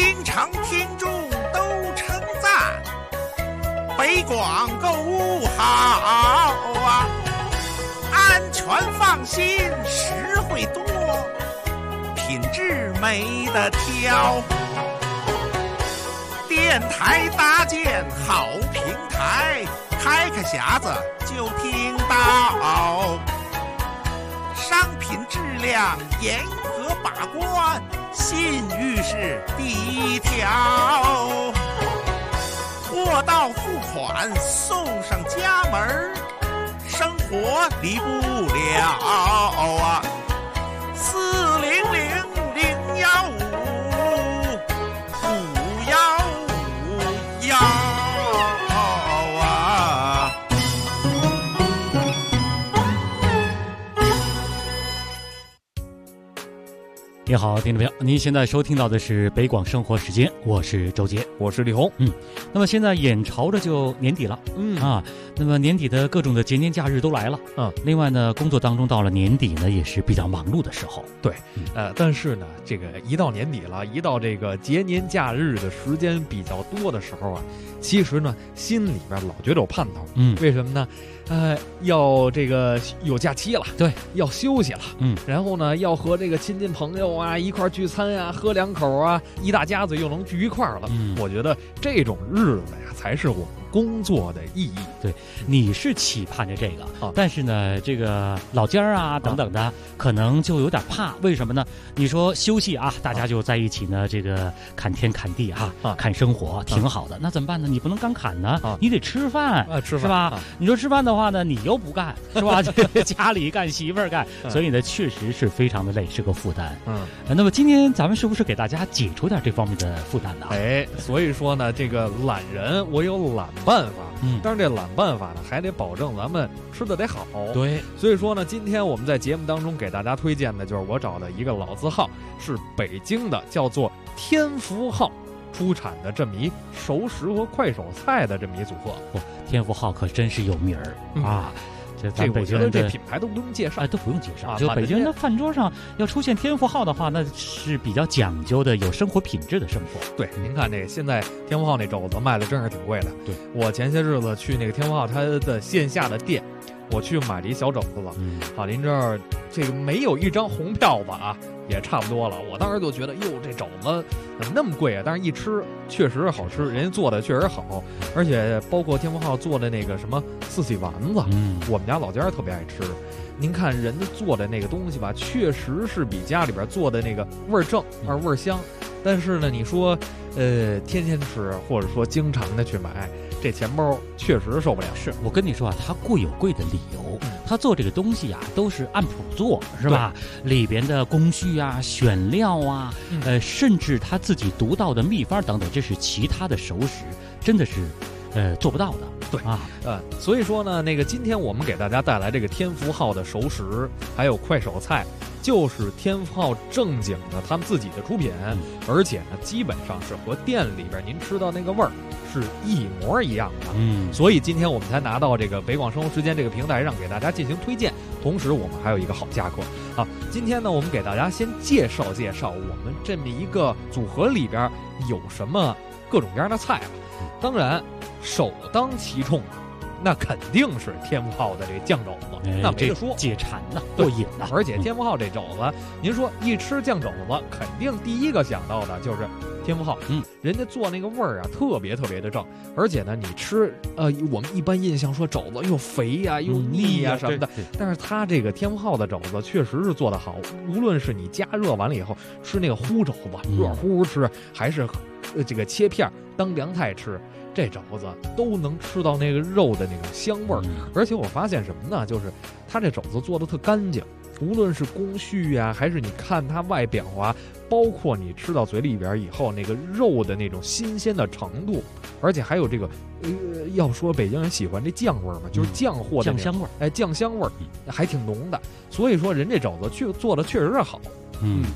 京城听众都称赞，北广购物好啊，安全放心，实惠多，品质没得挑。电台搭建好平台，开匣子就听到，商品质量严格把关，信誉是第一条。货到付款送上家门，生活离不了啊。400-015-515啊。 你好，听众朋友，您现在收听到的是北广生活时间，我是周杰， 我是李红。 那么现在眼朝着就年底了，那么年底的各种的节年假日都来了，另外呢，工作当中到了年底呢，也是比较忙碌的时候。 对，但是呢，这个一到年底了，一到这个节年假日的时间比较多的时候啊，其实呢，心里边老觉得有盼头。为什么呢？要这个有假期了， 对， 要休息了，然后呢，要和这个亲戚朋友啊一块聚餐啊，喝两口啊，一大家子又能聚一块了。我觉得这种日子呀，才是我们工作的意义。 对，你是期盼着这个，但是呢，这个老家啊等等的，可能就有点怕。为什么呢？你说休息啊，大家就在一起呢，这个看天看地看生活，挺好的。那怎么办呢？你不能干砍呢，你得吃饭，是吧？你说吃饭的话呢，你又不干，是吧？这个家里干，媳妇儿干，所以呢，确实是非常的累，是个负担。那么今天咱们是不是给大家解除点这方面的负担呢？ 所以说呢，这个懒人我有懒办法，但是这懒办法呢，还得保证咱们吃的得好。 对， 所以说呢，今天我们在节目当中给大家推荐的就是我找的一个老字号，是北京的，叫做天福号出产的这么一熟食和快手菜的这么一组合。 天福号可真是有名儿啊！这咱北京人这品牌都不用介绍， 都不用介绍。就北京人的饭桌上要出现天福号的话，那是比较讲究的，有生活品质的生活。 对，您看这个现在天福号那肘子卖的真是挺贵的。 对， 我前些日子去那个天福号它的线下的店，我去买了一小肘子了。您这儿这个没有一张红票子啊，也差不多了。我当时就觉得，哟，这肘子怎么那么贵啊？但是一吃确实好吃，人家做的确实好，而且包括天福号做的那个什么四喜丸子，我们家老家特别爱吃。您看人家做的那个东西吧，确实是比家里边做的那个味儿正而味儿香。但是呢，你说天天吃或者说经常的去买，这钱包确实受不了。 是我跟你说啊，他贵有贵的理由，他做这个东西啊都是按谱做，是吧？里边的工序啊、选料啊，甚至他自己独到的秘方等等，这是其他的熟食真的是做不到的。 对所以说呢，那个今天我们给大家带来这个天福号的熟食还有快手菜，就是天福号正经的他们自己的出品，而且呢基本上是和店里边您吃到那个味儿是一模一样的。所以今天我们才拿到这个北广生活时间这个平台上给大家进行推荐，同时我们还有一个好价格。今天呢我们给大家先介绍我们这么一个组合里边有什么各种各样的菜了。当然首当其冲那肯定是天福号的这酱肘子，那没得说， 解馋呐，过瘾呐。 而且天福号这肘子，您说一吃酱肘子，肯定第一个想到的就是天福号。人家做那个味儿啊，特别特别的正。而且呢，你吃我们一般印象说肘子又肥呀、又腻呀什么的，但是它这个天福号的肘子确实是做得好。无论是你加热完了以后吃那个烀肘子，热乎乎吃，还是这个切片当凉菜吃，这肘子都能吃到那个肉的那种香味儿。而且我发现什么呢，就是它这肘子做的特干净，无论是工序啊，还是你看它外表啊，包括你吃到嘴里边以后那个肉的那种新鲜的程度，而且还有这个要说北京人喜欢这酱味儿嘛，就是酱货的酱香味儿， 酱香味儿还挺浓的。所以说人这肘子做的确实是好。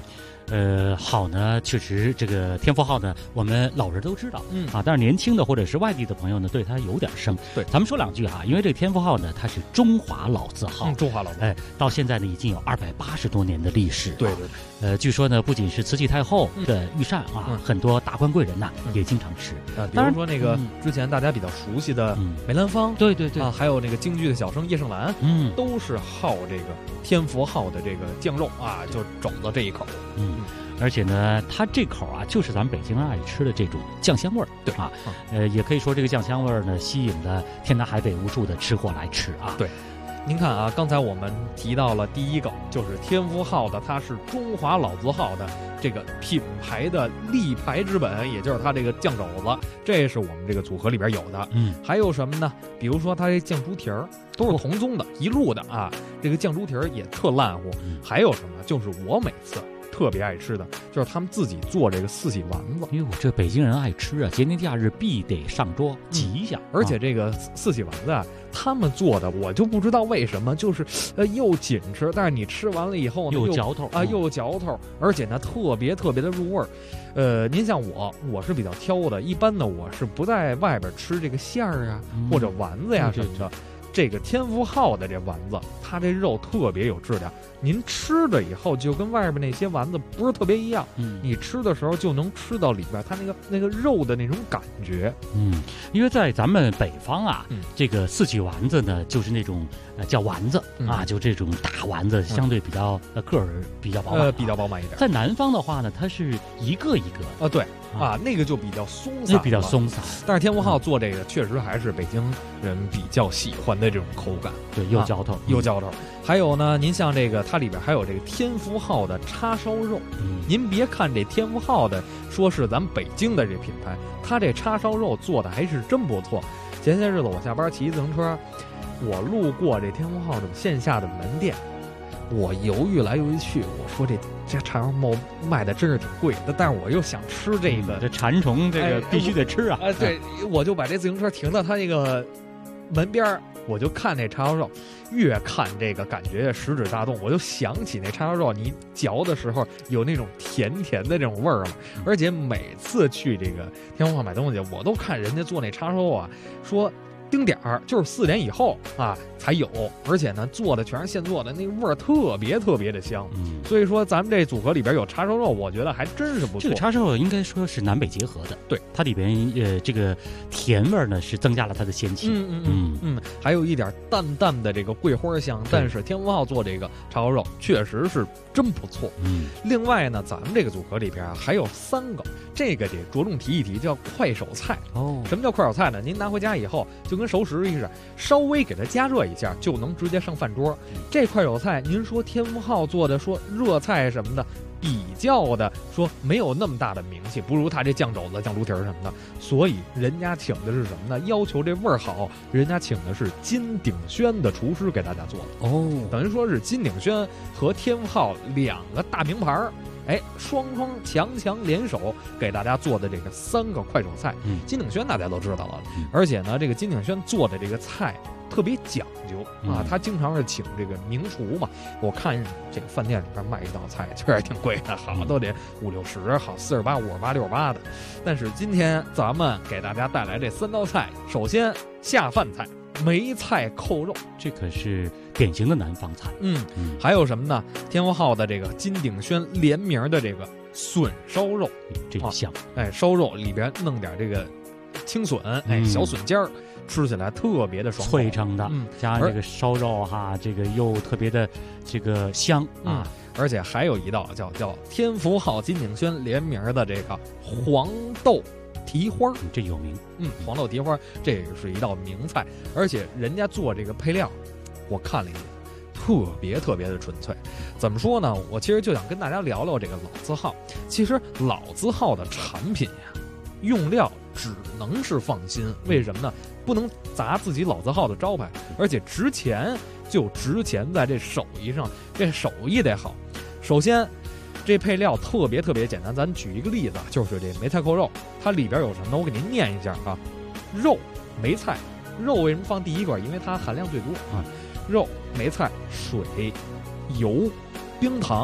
好呢，确实这个天福号呢，我们老人都知道，但是年轻的或者是外地的朋友呢，对它有点生。 对， 咱们说两句啊，因为这天福号呢，它是中华老字号， 中华老字号， 到现在呢已经有280多年的历史。 对。 据说呢，不仅是慈禧太后的御膳啊，很多大官贵人呐也经常吃。 比如说那个之前大家比较熟悉的梅兰芳， 对啊，还有那个京剧的小生叶盛兰，都是好这个天福号的这个酱肉啊，就肘子这一口。 而且呢，它这口啊，就是咱们北京人爱吃的这种酱香味儿， 对啊，也可以说这个酱香味儿呢，吸引了天南海北无数的吃货来吃啊。 对。您看啊，刚才我们提到了第一个，就是天福号的，它是中华老字号的这个品牌的立牌之本，也就是它这个酱肘子，这是我们这个组合里边有的。还有什么呢？比如说它这酱猪蹄儿，都是同宗的，一路的啊。这个酱猪蹄儿也特烂乎。还有什么？就是我每次特别爱吃的，就是他们自己做这个四喜丸子。 哟，这北京人爱吃啊，节年假日必得上桌，吉祥。 而且这个四喜丸子啊，他们做的我就不知道为什么，就是又紧吃，但是你吃完了以后呢， 又嚼头啊，又嚼头，而且呢特别的入味儿。您像我是比较挑的，一般呢我是不在外边吃这个馅儿啊或者丸子呀什么的。这个天福号的这丸子，它这肉特别有质量，您吃了以后就跟外边那些丸子不是特别一样。你吃的时候就能吃到里边它那个肉的那种感觉。 因为在咱们北方啊，这个四喜丸子呢，就是那种叫丸子啊，就这种大丸子，相对比较个儿比较饱满， 比较饱满一点。 在南方的话呢，它是一个一个对啊，那个就比较松散， 比较松散。 但是天福号做这个确实还是北京人比较喜欢的这种口感， 对，又嚼头又嚼头。还有呢，您像这个它里边还有这个天福号的叉烧肉。您别看这天福号的说是咱们北京的这品牌，它这叉烧肉做的还是真不错。前些日子我下班骑自行车，我路过这天福号的线下的门店，我犹豫来犹豫去，我说这叉烧肉卖的真是挺贵的，但是我又想吃这个， 这馋虫这个必须得吃啊！ 对，我就把这自行车停到他那个门边，我就看那叉烧肉，越看这个感觉食指大动，我就想起那叉烧肉，你嚼的时候有那种甜甜的这种味儿了。而且每次去这个天福号买东西，我都看人家做那叉烧肉啊，说定点儿就是4点以后啊才有，而且呢做的全是现做的，那个味儿特别的香。所以说咱们这组合里边有叉烧肉，我觉得还真是不错。 这个叉烧肉应该说是南北结合的， 对， 它里边这个甜味呢是增加了它的鲜气。 还有一点淡的这个桂花香，但是天福号做这个叉烧肉确实是真不错。另外呢，咱们这个组合里边啊还有3个，这个得着重提一提，叫快手菜。什么叫快手菜呢？您拿回家以后就跟熟食似的，稍微给它加热一下就能直接上饭桌。这快手菜，您说天福号做的说热菜什么的，比较的说没有那么大的名气，不如他这酱肘子、酱猪蹄儿什么的，所以人家请的是什么呢？要求这味儿好，人家请的是金鼎轩的厨师给大家做的。等于说是金鼎轩和天福号2个大名牌儿。双强联手给大家做的这个3个快手菜。金鼎轩大家都知道了，而且呢，这个金鼎轩做的这个菜特别讲究啊，他经常是请这个名厨嘛。我看这个饭店里边卖一道菜确实挺贵的，好都得50-60，好48、58、68的。但是今天咱们给大家带来这3道菜，首先下饭菜。梅菜扣肉，这可是典型的南方菜。 还有什么呢？天福号的这个金鼎轩联名的这个笋烧肉， 这个香。 烧肉里边弄点这个青笋，小笋尖儿，吃起来特别的爽口， 脆成的。加上这个烧肉哈，这个又特别的这个香啊。 而且还有一道叫天福号金鼎轩联名的这个黄豆蹄花， 这有名。 黄豆蹄花这是一道名菜，而且人家做这个配料，我看了一眼，特别的纯粹。怎么说呢？我其实就想跟大家聊聊这个老字号。其实老字号的产品呀，用料只能是放心。为什么呢？不能砸自己老字号的招牌，而且值钱就值钱在这手艺上，这手艺得好。首先这配料特别简单，咱举一个例子，就是这梅菜扣肉，它里边有什么呢？我给您念一下啊。肉、梅菜，肉为什么放第一个？因为它含量最多啊。肉、梅菜、水、油、冰糖，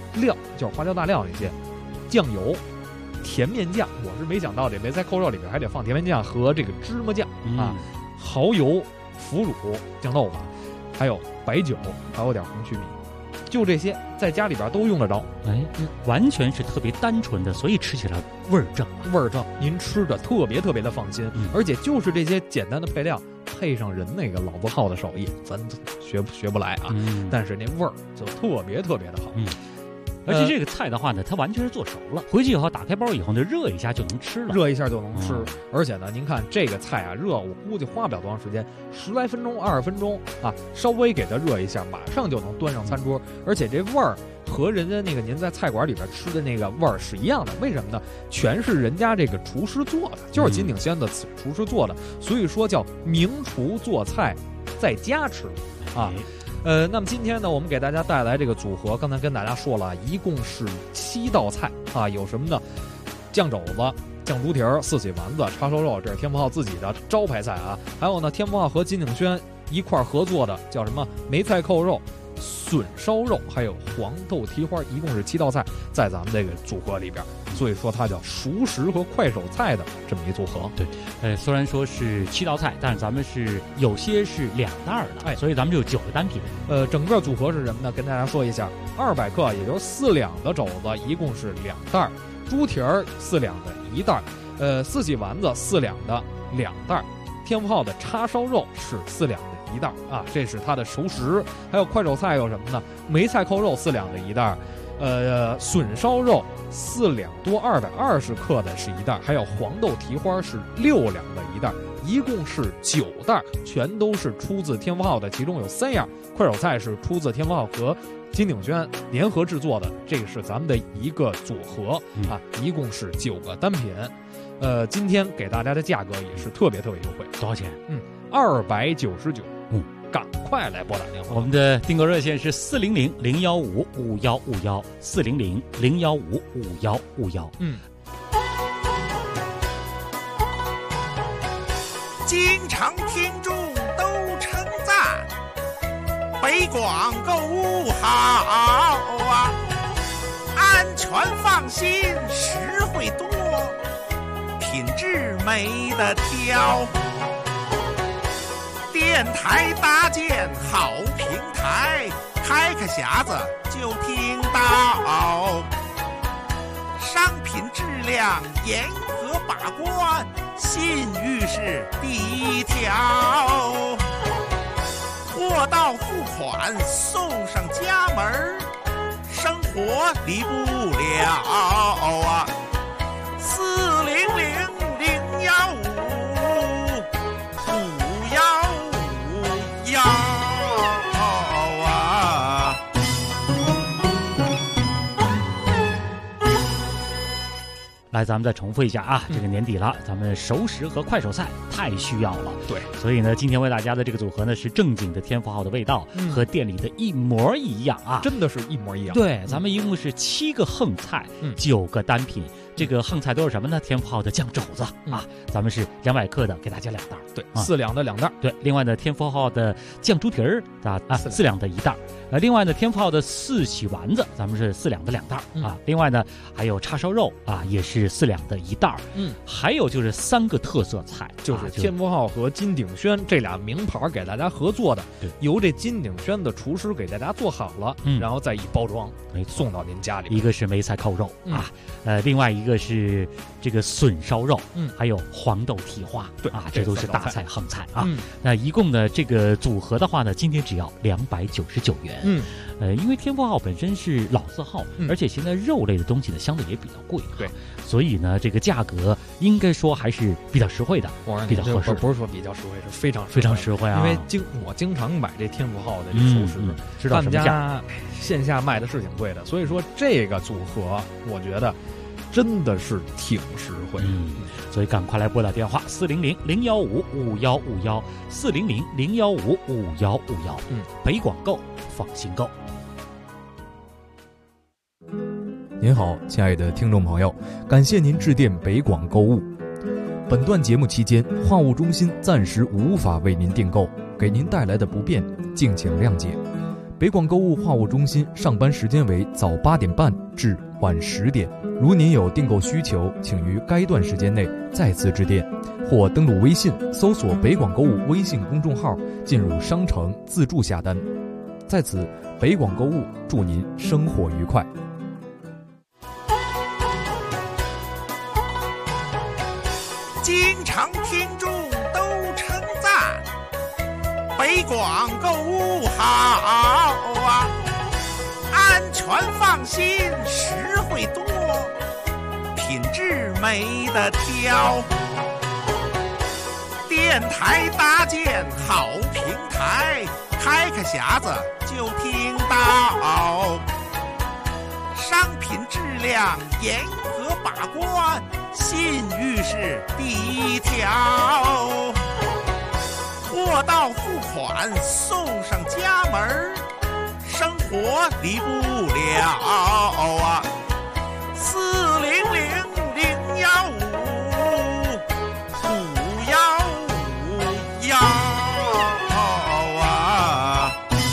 料，就是花椒大料那些，酱油、甜面酱，我是没想到这梅菜扣肉里边还得放甜面酱和这个芝麻酱啊，蚝油、腐乳、酱豆腐，还有白酒，还有点红曲米，就这些在家里边都用得着。 完全是特别单纯的，所以吃起来味儿正， 味儿正，您吃的特别特别的放心。而且就是这些简单的配料，配上人那个老字号的手艺，咱学不来啊。但是那味儿就特别特别的好。 而且这个菜的话呢，它完全是做熟了，回去以后打开包以后呢，热一下就能吃了， 热一下就能吃。而且呢，您看这个菜啊，热我估计花不了多长时间，10来分钟、20分钟啊，稍微给它热一下，马上就能端上餐桌。而且这味儿和人家那个您在菜馆里边吃的那个味儿是一样的。为什么呢？全是人家这个厨师做的，就是金鼎轩的厨师做的，所以说叫名厨做菜在家吃啊。那么今天呢，我们给大家带来这个组合，刚才跟大家说了，一共是7道菜啊，有什么呢？酱肘子、酱猪蹄儿、四喜丸子、叉烧肉，这是天福号自己的招牌菜啊。还有呢，天福号和金鼎轩一块合作的叫什么梅菜扣肉、笋烧肉，还有黄豆蹄花，一共是7道菜在咱们这个组合里边。所以说它叫熟食和快手菜的这么一组合。 对，虽然说是7道菜，但是咱们是有些是2袋的，所以咱们就有9个单品。 整个组合是什么呢？跟大家说一下，200克，也就是4两的肘子，一共是2袋；猪蹄儿4两的1袋，四喜丸子4两的2袋，天福号的叉烧肉是4两的1袋啊，这是它的熟食。还有快手菜有什么呢？梅菜扣肉4两的1袋。笋烧肉4两多220克的是1袋，还有黄豆蹄花是6两的1袋，一共是9袋，全都是出自天福号的，其中有3样快手菜是出自天福号和金鼎轩联合制作的，这个是咱们的一个组合啊，一共是9个单品。今天给大家的价格也是特别特别优惠， 多少钱 ？299。赶快来拨打电话！ 我们的订购热线是400-015-5151，400-015-5151。 经常听众都称赞北广购物好啊，安全放心，实惠多，品质没得挑。电台搭建好平台，开匣子就听到，商品质量严格把关，信誉是第一条。货到付款送上家门，生活离不了啊。 来，咱们再重复一下啊，这个年底了，咱们熟食和快手菜太需要了。 对， 所以呢，今天为大家的这个组合呢是正经的天福号的味道，和店里的一模一样啊， 真的是一模一样。 对，咱们一共是7个横菜，9个单品。这个横菜都是什么呢？天福号的酱肘子啊，咱们是200克的，给大家2袋。 对，4两的2袋。 对，另外呢，天福号的酱猪蹄儿4两的1袋。另外呢，天福号的4喜丸子，咱们是4两的2袋啊。另外呢，还有叉烧肉啊，也是4两的1袋。还有就是3个特色菜， 就是天福号和金鼎轩这俩名牌给大家合作的，由这金鼎轩的厨师给大家做好了，然后再以包装送到您家里。 一个是梅菜扣肉啊，另外一个是这个笋烧肉，还有黄豆蹄花， 对啊，这都是大菜横菜啊。那一共的这个组合的话呢，今天只要299元。因为天福号本身是老字号，而且现在肉类的东西呢相对也比较贵， 对， 所以呢这个价格应该说还是比较实惠的，比较合适。 不是说比较实惠，是非常非常实惠啊！ 因为我经常买这天福号的这熟食， 知道什么价？ 线下卖的是挺贵的，所以说这个组合我觉得真的是挺实惠。 所以赶快来拨打电话400-015-5151，400-015-5151。北广购，放心购。 您好，亲爱的听众朋友，感谢您致电北广购物。本段节目期间，话务中心暂时无法为您订购，给您带来的不便，敬请谅解。 北广购物话务中心上班时间为早8点半至晚10点。如您有订购需求，请于该段时间内再次致电，或登录微信搜索北广购物微信公众号，进入商城自助下单。在此，北广购物祝您生活愉快。 京城听众都称赞，北广购物好啊，安全放心，实惠多，品质没得挑。电台搭建好平台，开个匣子就听到，商品质量严格把关，信誉是第一条。货到付款送上家门，生活离不了啊！400-015-515啊！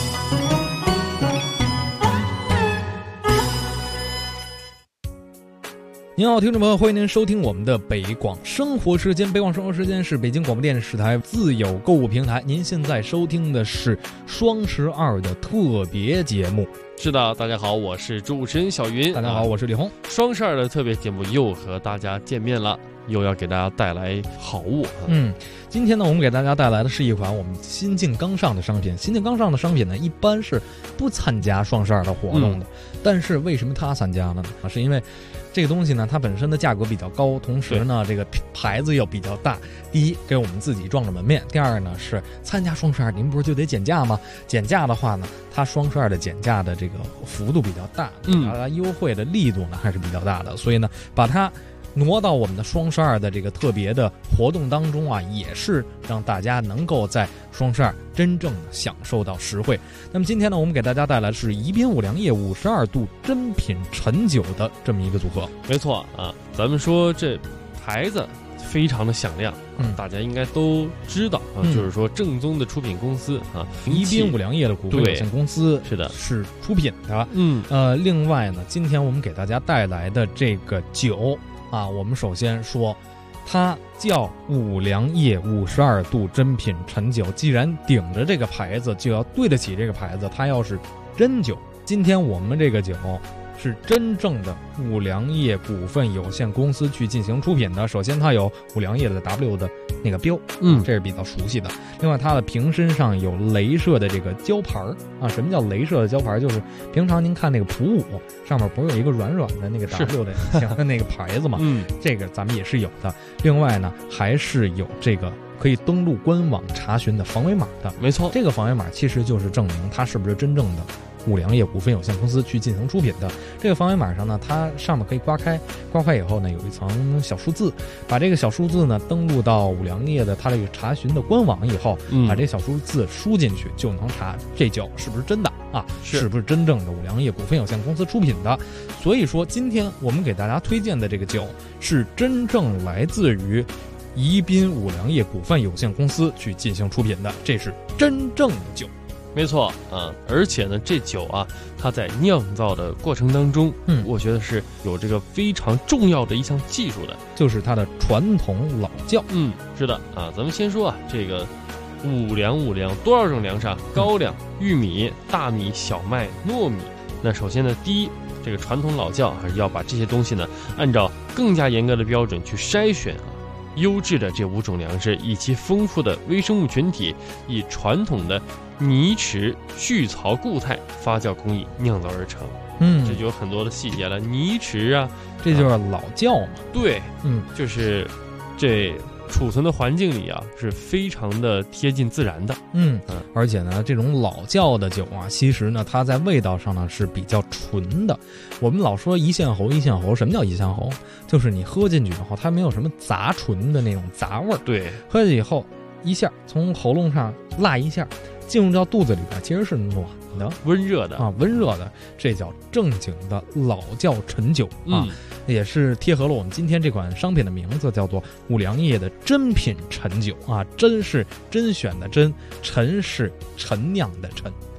您好，听众朋友，欢迎您收听我们的北广生活时间。北广生活时间是北京广播电视台自有购物平台。您现在收听的是双12的特别节目。 是的，大家好，我是主持人小云。 大家好，我是李红。 双12的特别节目又和大家见面了，又要给大家带来好物。 今天呢，我们给大家带来的是一款我们新晋刚上的商品。新晋刚上的商品呢，一般是不参加双12的活动的。但是为什么它参加呢？是因为这个东西呢，它本身的价格比较高，同时呢，这个牌子又比较大。第一，给我们自己撞着门面；第二呢，是参加双12，您不是就得减价吗？减价的话呢，它双12的减价的这个幅度比较大，它优惠的力度呢还是比较大的，所以呢，把它挪到我们的双12的这个特别的活动当中啊，也是让大家能够在双12真正的享受到实惠。那么今天呢，我们给大家带来的是宜宾五粮液52度真品陈酒的这么一个组合。 没错啊，咱们说这牌子非常的响亮，大家应该都知道啊，就是说正宗的出品公司啊， 宜宾五粮液的股份有限公司是的， 是出品的。另外呢，今天我们给大家带来的这个酒啊，我们首先说，它叫五粮液52度真品陈酒。既然顶着这个牌子，就要对得起这个牌子。它要是真酒，今天我们这个酒是真正的五粮液股份有限公司去进行出品的。首先它有五粮液的 W 的那个标，这是比较熟悉的。另外它的瓶身上有镭射的这个胶牌啊。什么叫镭射的胶牌？就是平常您看那个普五上面不是有一个软软的那个 W 的形的那个牌子嘛？这个咱们也是有的。另外呢，还是有这个可以登录官网查询的防伪码的。 没错， 这个防伪码其实就是证明它是不是真正的五粮液股份有限公司去进行出品的。这个防伪码上呢，它上面可以刮开以后呢，有一层小数字，把这个小数字呢登录到五粮液的它这个查询的官网以后，把这小数字输进去，就能查这酒是不是真的啊，是不是真正的五粮液股份有限公司出品的。所以说，今天我们给大家推荐的这个酒是真正来自于宜宾五粮液股份有限公司去进行出品的，这是真正的酒。 没错啊，而且呢，这酒啊，它在酿造的过程当中，我觉得是有这个非常重要的一项技术的， 就是它的传统老窖。 是的啊，咱们先说啊，这个五粮多少种粮食？高粱、玉米、大米、小麦、糯米。那首先呢，第一，这个传统老窖还是要把这些东西呢，按照更加严格的标准去筛选啊。优质的这5种粮食，以其丰富的微生物群体，以传统的泥池蓄槽固态发酵工艺酿造而成。这就有很多的细节了。泥池啊， 这就是老窖嘛。 对，就是这储存的环境里啊，是非常的贴近自然的。 而且呢，这种老窖的酒啊，其实呢，它在味道上呢是比较纯的。我们老说一线喉，什么叫一线喉？就是你喝进去以后，它没有什么杂醇的那种杂味儿。 对， 喝进去以后，一下从喉咙上辣一下，进入到肚子里边，其实是暖的、 温热的啊， 温热的，这叫正经的老窖陈酒啊。也是贴合了我们今天这款商品的名字，叫做五粮液的真品陈酒啊。真是甄选的甄，陈是陈酿的陈。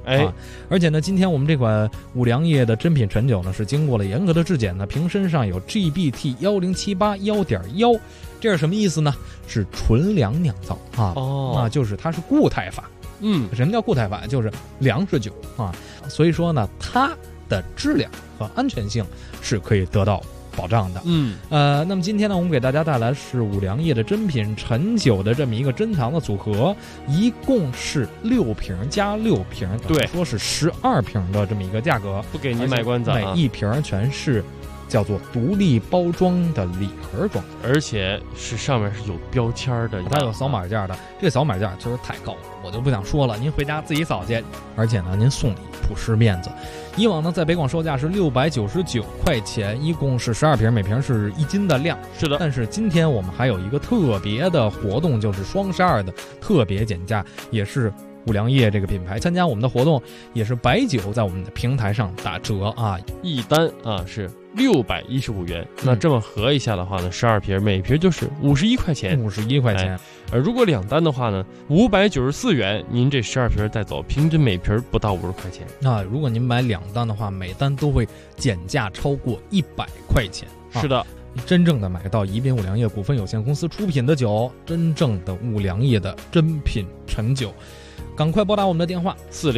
而且呢，今天我们这款五粮液的真品陈酒呢，是经过了严格的质检的，瓶身上有 GBT1078-1.1，这是什么意思呢？是纯粮酿造就是它是固态法。什么叫固态法？就是粮食酒所以说呢，它的质量和安全性是可以得到保障的。那么今天呢，我们给大家带来是五粮液的真品陈酒的这么一个珍藏的组合，一共是6瓶加6瓶， 对， 说是12瓶的这么一个价格， 不给您卖关子， 每一瓶全是叫做独立包装的礼盒装， 而且是上面是有标签的， 它有扫码件的。这个扫码件确实太高了，我就不想说了，您回家自己扫去。而且呢，您送礼朴实面子。以往呢，在北广售价是699块钱，一共是12瓶，每瓶是1斤的量。 是的， 但是今天我们还有一个特别的活动，就是双12的特别减价，也是五粮液这个品牌参加我们的活动，也是白酒在我们的平台上打折一单是615元。那这么合一下的话呢，12瓶每瓶就是51块钱 ，51块钱。 而如果2单的话呢，594元，您这12瓶带走，平均每瓶不到50块钱。 如果您买2单的话，每单都会减价超过100块钱。 是的。 真正的买到宜宾五粮液股份有限公司出品的酒，真正的五粮液的真品陈酒。赶快拨打我们的电话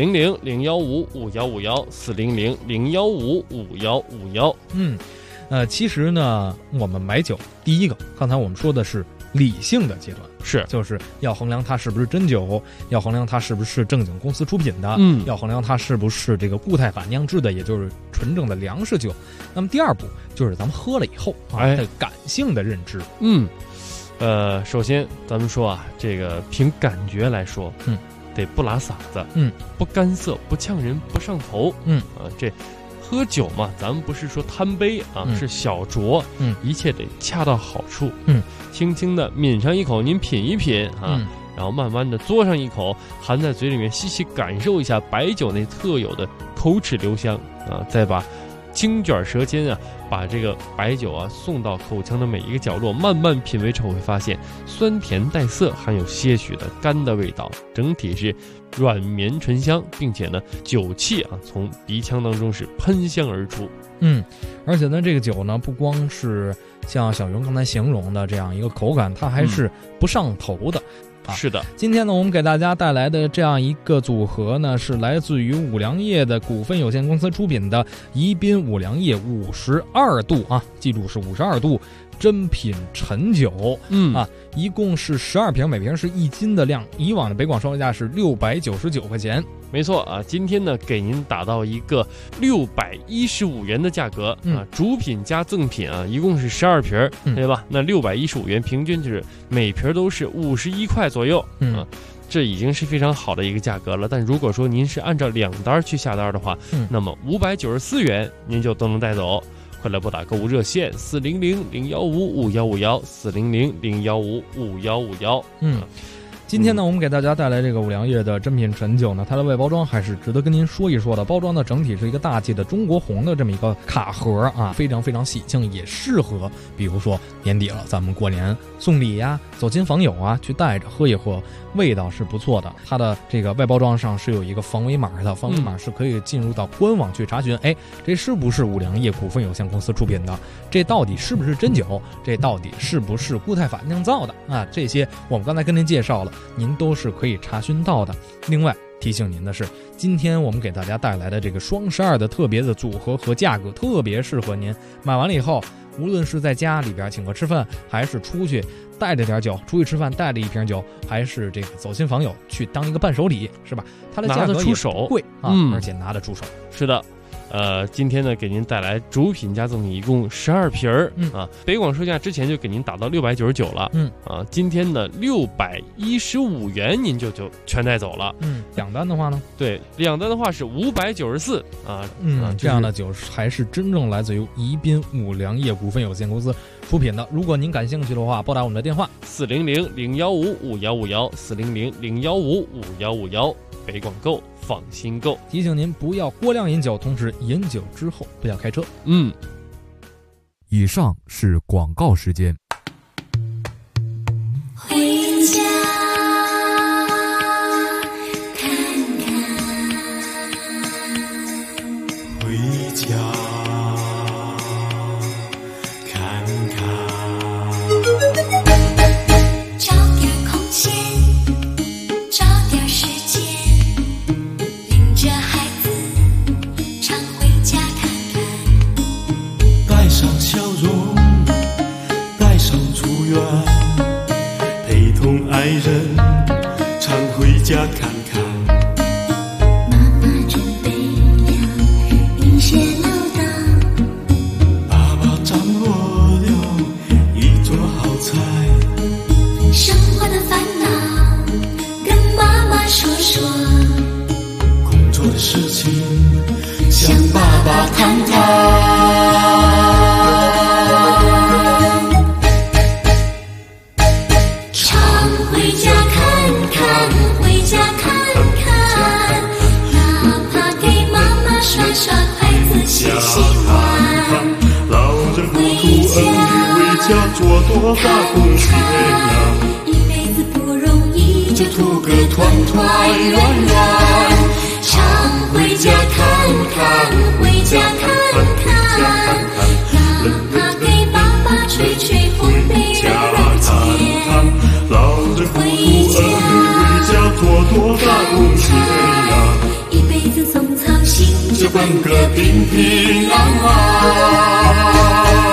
400-015-5151，400-015-5151。 其实呢，我们买酒，第一个，刚才我们说的是理性的阶段，就是要衡量它是不是真酒，要衡量它是不是正经公司出品的，要衡量它是不是这个固态法酿制的，也就是纯正的粮食酒。那么第二步就是咱们喝了以后的感性的认知。 首先咱们说这个凭感觉来说，得不拉嗓子，不干涩，不呛人，不上头，这喝酒嘛，咱们不是说贪杯是小酌，一切得恰到好处，轻轻的抿上一口，您品一品然后慢慢的嘬上一口，含在嘴里面，细细感受一下白酒那特有的口齿留香再把轻卷舌尖把这个白酒送到口腔的每一个角落，慢慢品味之后会发现酸甜带涩，含有些许的甘的味道，整体是软绵醇香，并且呢酒气从鼻腔当中是喷香而出。 而且呢，这个酒呢不光是像小云刚才形容的这样一个口感，它还是不上头的。 是的， 今天呢，我们给大家带来的这样一个组合呢，是来自于五粮液的股份有限公司出品的宜宾五粮液52度记住是52度真品陈酒，一共是12瓶，每瓶是1斤的量。以往的北广售价是699块钱。 没错今天呢给您打到一个615元的价格主品加赠品一共是12瓶，对吧？那615元，平均就是每瓶都是51块左右，这已经是非常好的一个价格了。但如果说您是按照2单去下单的话，那么594元您就都能带走。快来拨打购物热线400-015-5151，400-015-5151。 今天呢，我们给大家带来这个五粮液的真品陈酒呢，它的外包装还是值得跟您说一说的。包装呢，整体是一个大气的中国红的这么一个卡盒非常非常喜庆，也适合比如说年底了，咱们过年送礼走亲访友去带着喝一喝，味道是不错的。它的这个外包装上是有一个防伪码的，防伪码是可以进入到官网去查询，这是不是五粮液股份有限公司出品的？这到底是不是真酒？这到底是不是固态法酿造的？这些我们刚才跟您介绍了，您都是可以查询到的。另外提醒您的是，今天我们给大家带来的这个双12的特别的组合和价格，特别适合您买完了以后，无论是在家里边请客吃饭，还是出去带着点酒，出去吃饭带着一瓶酒，还是这个走亲访友去当一个伴手礼，是吧？它的价格也不贵而且拿得出手。 是的。今天呢给您带来主品加赠品一共12瓶北广售价之前就给您打到699了，今天的615元您就全带走了。 2单的话呢？ 对，2单的话是594 这样的酒还是真正来自于宜宾五粮液股份有限公司出品的。如果您感兴趣的话，拨打我们的电话 400-015-5151，400-015-5151。北广购，放心购。 提醒您不要过量饮酒，同时饮酒之后不要开车。 以上是广告时间。 回家看看。 笑容，带上祝愿，陪同爱人常回家看看。 妈妈准备了一些唠叨， 爸爸掌握了一桌好菜。 生活的烦恼跟妈妈说说， 工作的事情向爸爸谈谈。做多大贡献啊！ 一辈子不容易， 就图个团团圆圆。常回家看看，回家看看， 哪怕给爸爸吹吹烘焙热钱。 老人糊涂，儿女回家做多大贡献啊！ 一辈子总操心， 就奔个平平安安。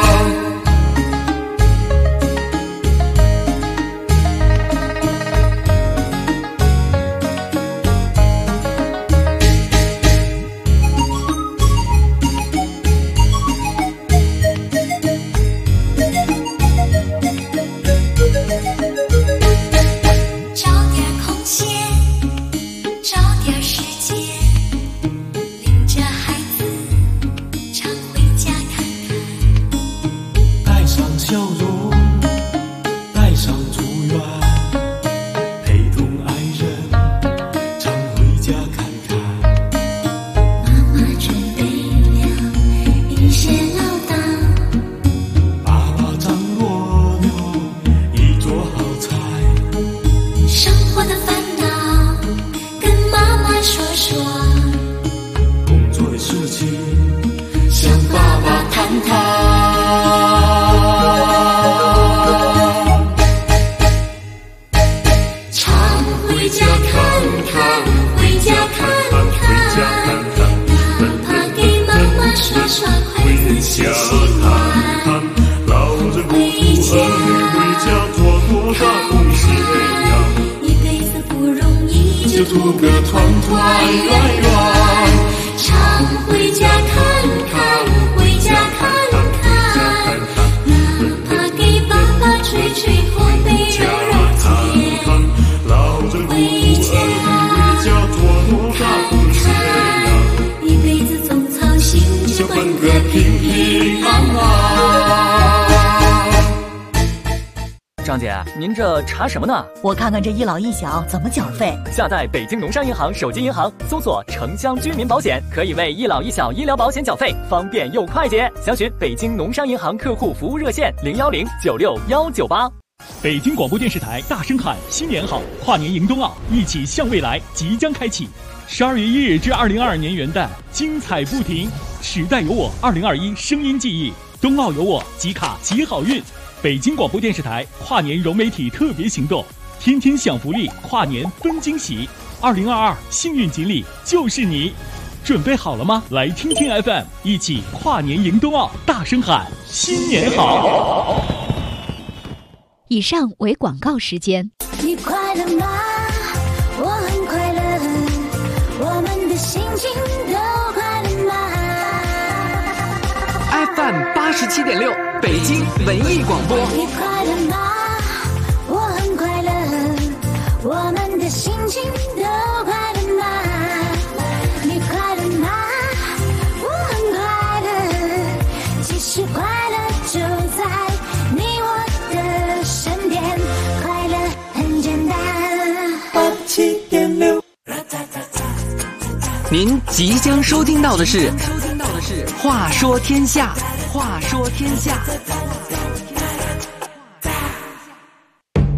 就图个团团圆圆， 常回家看看，回家看看，哪怕给爸爸吹吹烘焙热热钱。 老人糊涂，儿女回家做多大贡献啊！ 一辈子总操心， 就奔个平平安安。 张姐，您这查什么呢？ 我看看这一老一小怎么缴费。 下载北京农商银行手机银行，搜索城乡居民保险，可以为一老一小医疗保险缴费，方便又快捷。详询北京农商银行客户服务热线010961198。 北京广播电视台大声喊新年好，跨年迎冬奥，一起向未来即将开启。12月1日至2022年元旦，精彩不停。时代有我2021声音记忆，冬奥有我，集卡集好运。北京广播电视台跨年融媒体特别行动，天天享福利，跨年分惊喜。2022幸运锦鲤就是你，准备好了吗？来听听 FM， 一起跨年迎冬奥，大声喊新年好。 以上为广告时间。 你快乐吗？我很快乐，我们的心情都快乐吗？ FM87.6，北京文艺广播。 你快乐吗？我很快乐，我们的心情都快乐吗？你快乐吗？我很快乐，其实快乐就在你我的身边，快乐很简单。 87.6。 您即将收听到的是《话说天下》，话说天下。